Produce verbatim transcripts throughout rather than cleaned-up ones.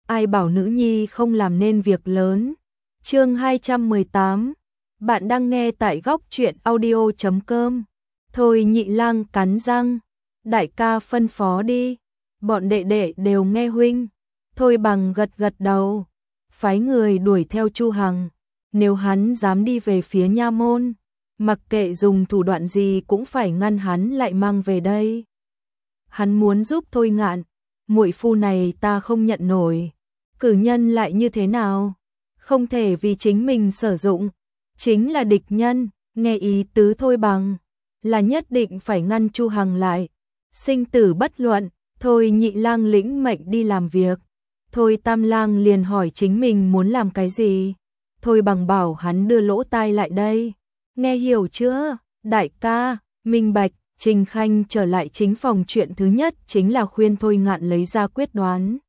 ai bảo nữ nhi không làm nên việc lớn. Chương hai trăm mười tám. Bạn đang nghe tại góc truyện audio chấm com. Thôi Nhị Lang cắn răng, đại ca phân phó đi, bọn đệ đệ đều nghe huynh. Thôi Bằng gật gật đầu, phái người đuổi theo Chu Hằng, nếu hắn dám đi về phía nha môn, mặc kệ dùng thủ đoạn gì cũng phải ngăn hắn lại mang về đây. Hắn muốn giúp Thôi Ngạn, muội phu này ta không nhận nổi. Cử nhân lại như thế nào? Không thể vì chính mình sử dụng, chính là địch nhân. Nghe ý tứ Thôi Bằng là nhất định phải ngăn Chu Hằng lại, sinh tử bất luận. Thôi Nhị Lang lĩnh mệnh đi làm việc. Thôi Tam Lang liền hỏi chính mình muốn làm cái gì. Thôi Bằng bảo hắn đưa lỗ tai lại đây. Nghe hiểu chưa? Đại ca, minh bạch. Trình Khanh trở lại chính phòng, chuyện thứ nhất chính là khuyên Thôi Ngạn lấy ra quyết đoán.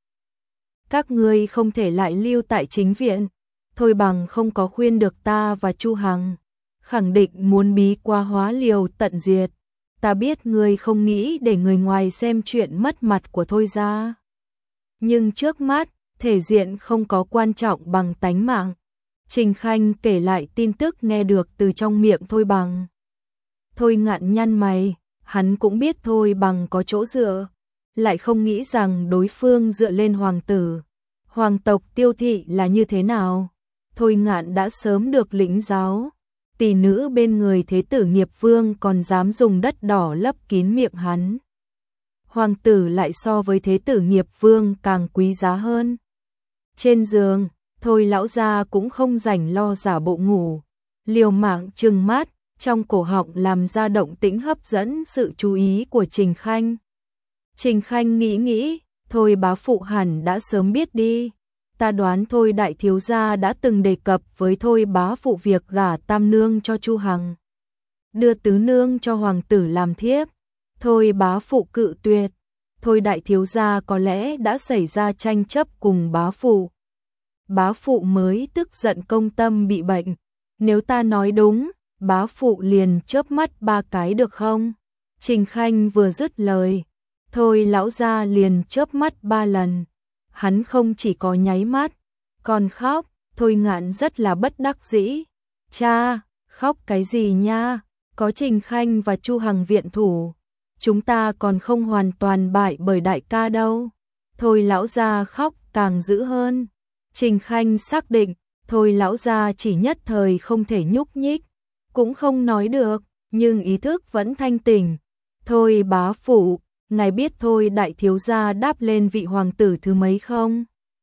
Các ngươi không thể lại lưu tại chính viện. Thôi Bằng không có khuyên được ta và Chu Hằng, khẳng định muốn bí qua hóa liều tận diệt. Ta biết ngươi không nghĩ để người ngoài xem chuyện mất mặt của Thôi gia, nhưng trước mắt, thể diện không có quan trọng bằng tánh mạng. Trình Khanh kể lại tin tức nghe được từ trong miệng Thôi Bằng. Thôi Ngạn nhăn mày, hắn cũng biết Thôi Bằng có chỗ dựa, lại không nghĩ rằng đối phương dựa lên hoàng tử. Hoàng tộc Tiêu thị là như thế nào? Thôi Ngạn đã sớm được lĩnh giáo. Tỷ nữ bên người thế tử Nghiệp Vương còn dám dùng đất đỏ lấp kín miệng hắn. Hoàng tử lại so với thế tử Nghiệp Vương càng quý giá hơn. Trên giường, Thôi lão gia cũng không rảnh lo giả bộ ngủ, liều mạng trừng mắt, trong cổ họng làm ra động tĩnh hấp dẫn sự chú ý của Trình Khanh. Trình Khanh nghĩ nghĩ, Thôi bá phụ hẳn đã sớm biết đi. Ta đoán Thôi đại thiếu gia đã từng đề cập với Thôi bá phụ việc gả tam nương cho Chu Hằng, đưa tứ nương cho hoàng tử làm thiếp. Thôi bá phụ cự tuyệt. Thôi đại thiếu gia có lẽ đã xảy ra tranh chấp cùng bá phụ. Bá phụ mới tức giận công tâm bị bệnh. Nếu ta nói đúng, bá phụ liền chớp mắt ba cái được không? Trình Khanh vừa dứt lời, Thôi lão gia liền chớp mắt ba lần. Hắn không chỉ có nháy mắt, còn khóc. Thôi Ngạn rất là bất đắc dĩ. Cha, khóc cái gì nha? Có Trình Khanh và Chu Hằng viện thủ, chúng ta còn không hoàn toàn bại bởi đại ca đâu. Thôi lão gia khóc càng dữ hơn. Trình Khanh xác định, Thôi lão gia chỉ nhất thời không thể nhúc nhích, cũng không nói được, nhưng ý thức vẫn thanh tỉnh. Thôi bá phụ, ngài biết Thôi đại thiếu gia đáp lên vị hoàng tử thứ mấy không?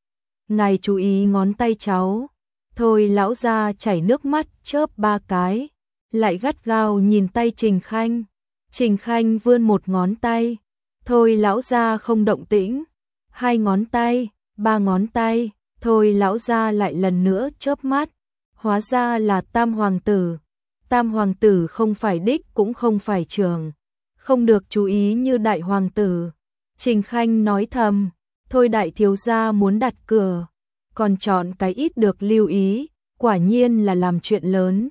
Ngài chú ý ngón tay cháu. Thôi lão gia chảy nước mắt chớp ba cái, lại gắt gao nhìn tay Trình Khanh. Trình Khanh vươn một ngón tay, Thôi lão gia không động tĩnh. Hai ngón tay, ba ngón tay, Thôi lão gia lại lần nữa chớp mắt. Hóa ra là tam hoàng tử. Tam hoàng tử không phải đích cũng không phải trường, không được chú ý như đại hoàng tử. Trình Khanh nói thầm, Thôi đại thiếu gia muốn đặt cửa, còn chọn cái ít được lưu ý, quả nhiên là làm chuyện lớn.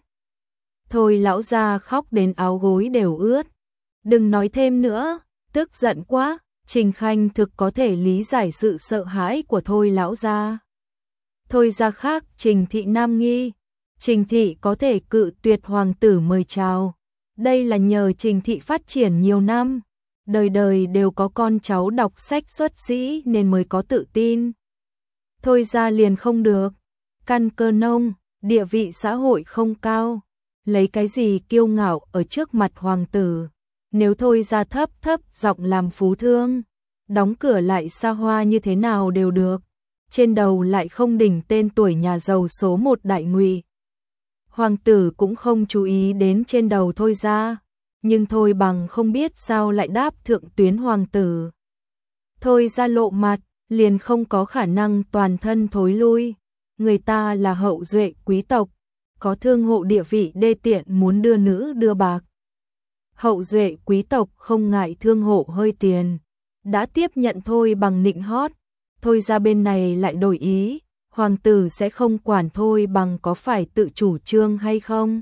Thôi lão gia khóc đến áo gối đều ướt. Đừng nói thêm nữa, tức giận quá. Trình Khanh thực có thể lý giải sự sợ hãi của Thôi lão gia. Thôi gia khác Trình thị nam nghi. Trình thị có thể cự tuyệt hoàng tử mời chào, đây là nhờ Trình thị phát triển nhiều năm, đời đời đều có con cháu đọc sách xuất sĩ nên mới có tự tin. Thôi gia liền không được, căn cơ nông, địa vị xã hội không cao, lấy cái gì kiêu ngạo ở trước mặt hoàng tử. Nếu Thôi gia thấp thấp giọng làm phú thương, đóng cửa lại xa hoa như thế nào đều được, trên đầu lại không đỉnh tên tuổi nhà giàu số một đại ngụy. Hoàng tử cũng không chú ý đến trên đầu Thôi gia, nhưng Thôi Bằng không biết sao lại đáp thượng tuyến hoàng tử. Thôi gia lộ mặt, liền không có khả năng toàn thân thối lui. Người ta là hậu duệ quý tộc, có thương hộ địa vị đê tiện muốn đưa nữ đưa bạc. Hậu duệ quý tộc không ngại thương hộ hơi tiền, đã tiếp nhận Thôi Bằng nịnh hót. Thôi gia bên này lại đổi ý, hoàng tử sẽ không quản Thôi Bằng có phải tự chủ trương hay không,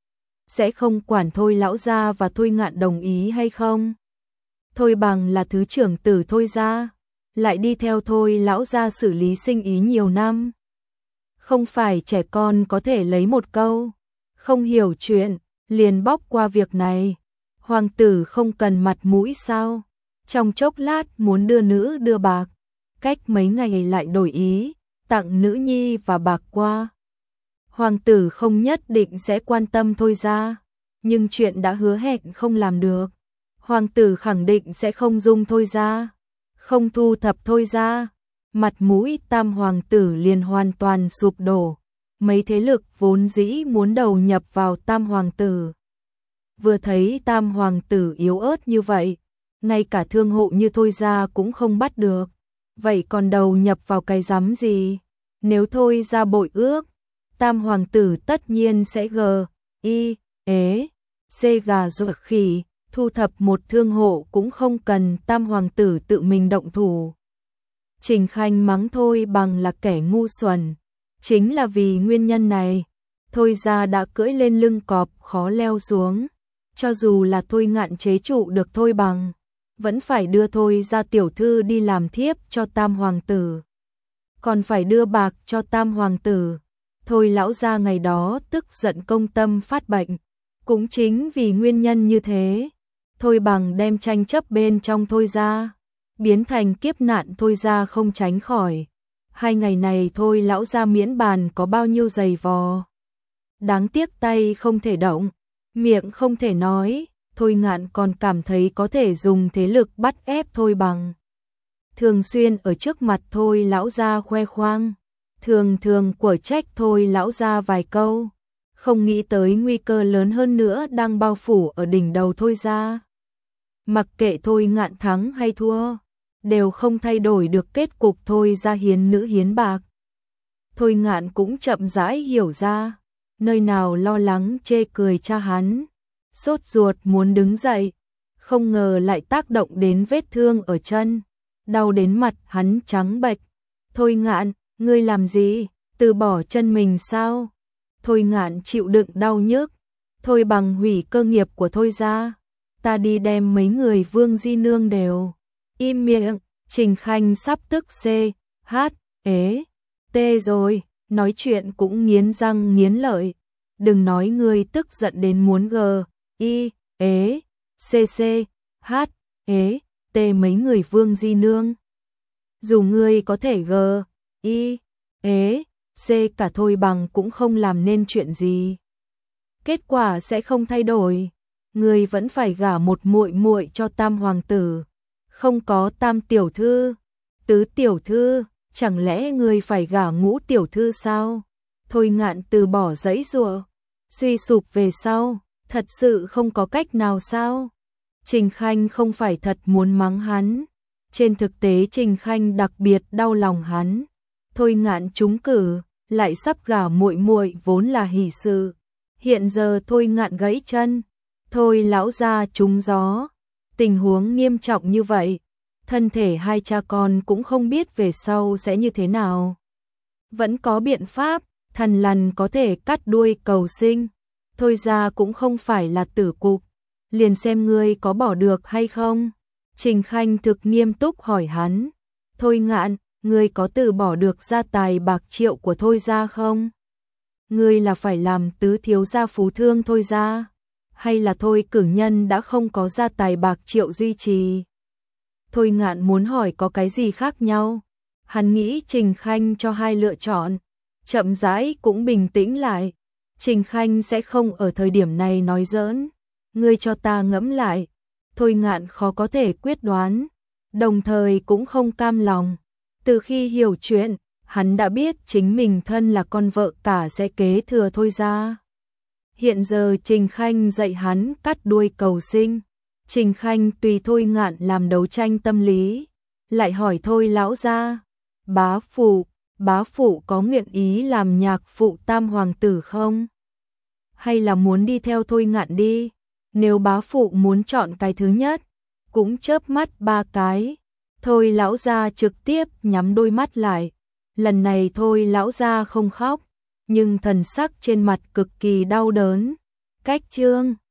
sẽ không quản Thôi lão gia và Thôi Ngạn đồng ý hay không. Thôi Bằng là thứ trưởng tử Thôi gia, lại đi theo Thôi lão gia xử lý sinh ý nhiều năm. Không phải trẻ con có thể lấy một câu không hiểu chuyện liền bóc qua việc này. Hoàng tử không cần mặt mũi sao? Trong chốc lát muốn đưa nữ đưa bạc, cách mấy ngày lại đổi ý, tặng nữ nhi và bạc qua. Hoàng tử không nhất định sẽ quan tâm Thôi gia, nhưng chuyện đã hứa hẹn không làm được. Hoàng tử khẳng định sẽ không dung Thôi gia, không thu thập Thôi gia, mặt mũi Tam hoàng tử liền hoàn toàn sụp đổ. Mấy thế lực vốn dĩ muốn đầu nhập vào Tam hoàng tử, vừa thấy Tam hoàng tử yếu ớt như vậy, ngay cả thương hộ như Thôi gia cũng không bắt được, vậy còn đầu nhập vào cái rắm gì? Nếu Thôi gia bội ước, Tam hoàng tử tất nhiên sẽ gờ, y, ế, xê gà ruột khỉ, thu thập một thương hộ cũng không cần Tam hoàng tử tự mình động thủ. Trình Khanh mắng Thôi Bằng là kẻ ngu xuẩn, chính là vì nguyên nhân này, Thôi gia đã cưỡi lên lưng cọp khó leo xuống. Cho dù là Thôi Ngạn chế trụ được Thôi Bằng, vẫn phải đưa Thôi gia tiểu thư đi làm thiếp cho Tam hoàng tử, còn phải đưa bạc cho Tam hoàng tử. Thôi lão gia ngày đó tức giận công tâm phát bệnh, cũng chính vì nguyên nhân như thế, Thôi Bằng đem tranh chấp bên trong Thôi gia biến thành kiếp nạn Thôi gia không tránh khỏi. Hai ngày này Thôi lão gia miễn bàn có bao nhiêu giày vò, đáng tiếc tay không thể động, miệng không thể nói, Thôi Ngạn còn cảm thấy có thể dùng thế lực bắt ép Thôi Bằng. Thường xuyên ở trước mặt Thôi lão gia khoe khoang, thường thường quở trách Thôi lão gia vài câu, không nghĩ tới nguy cơ lớn hơn nữa đang bao phủ ở đỉnh đầu Thôi gia. Mặc kệ Thôi Ngạn thắng hay thua, đều không thay đổi được kết cục Thôi gia hiến nữ hiến bạc. Thôi Ngạn cũng chậm rãi hiểu ra, nơi nào lo lắng chê cười cha hắn, sốt ruột muốn đứng dậy, không ngờ lại tác động đến vết thương ở chân, đau đến mặt hắn trắng bệch. Thôi Ngạn, ngươi làm gì, từ bỏ chân mình sao? Thôi Ngạn chịu đựng đau nhức, Thôi Bằng hủy cơ nghiệp của Thôi gia, ta đi đem mấy người Vương Di Nương đều. Im miệng, Trình Khanh sắp tức xê, hát, ế, tê rồi, nói chuyện cũng nghiến răng nghiến lợi. Đừng nói ngươi tức giận đến muốn gờ, y, ế, xê xê, hát, ế, tê mấy người Vương Di Nương. Dù ngươi có thể gờ, y, ế, xê cả Thôi Bằng cũng không làm nên chuyện gì. Kết quả sẽ không thay đổi, ngươi vẫn phải gả một muội muội cho Tam hoàng tử. Không có Tam tiểu thư, Tứ tiểu thư, chẳng lẽ ngươi phải gả Ngũ tiểu thư sao? Thôi Ngạn từ bỏ giãy giụa, suy sụp về sau, thật sự không có cách nào sao? Trình Khanh không phải thật muốn mắng hắn, trên thực tế Trình Khanh đặc biệt đau lòng hắn. Thôi Ngạn trúng cử, lại sắp gả muội muội vốn là hỷ sự, hiện giờ Thôi Ngạn gãy chân, Thôi lão gia trúng gió, tình huống nghiêm trọng như vậy, thân thể hai cha con cũng không biết về sau sẽ như thế nào. Vẫn có biện pháp, thần lằn có thể cắt đuôi cầu sinh, Thôi gia cũng không phải là tử cục, liền xem ngươi có bỏ được hay không. Trình Khanh thực nghiêm túc hỏi hắn, Thôi Ngạn, ngươi có từ bỏ được gia tài bạc triệu của Thôi gia không? Ngươi là phải làm tứ thiếu gia phú thương Thôi gia, hay là Thôi cử nhân đã không có gia tài bạc triệu duy trì? Thôi Ngạn muốn hỏi có cái gì khác nhau, hắn nghĩ Trình Khanh cho hai lựa chọn, chậm rãi cũng bình tĩnh lại. Trình Khanh sẽ không ở thời điểm này nói giỡn, ngươi cho ta ngẫm lại. Thôi Ngạn khó có thể quyết đoán, đồng thời cũng không cam lòng. Từ khi hiểu chuyện, hắn đã biết chính mình thân là con vợ cả sẽ kế thừa Thôi gia. Hiện giờ Trình Khanh dạy hắn cắt đuôi cầu sinh, Trình Khanh tùy Thôi Ngạn làm đấu tranh tâm lý, lại hỏi Thôi lão gia, bá phụ, bá phụ có nguyện ý làm nhạc phụ Tam hoàng tử không? Hay là muốn đi theo Thôi Ngạn đi? Nếu bá phụ muốn chọn cái thứ nhất, cũng chớp mắt ba cái. Thôi lão gia trực tiếp nhắm đôi mắt lại. Lần này Thôi lão gia không khóc, nhưng thần sắc trên mặt cực kỳ đau đớn. Cách chương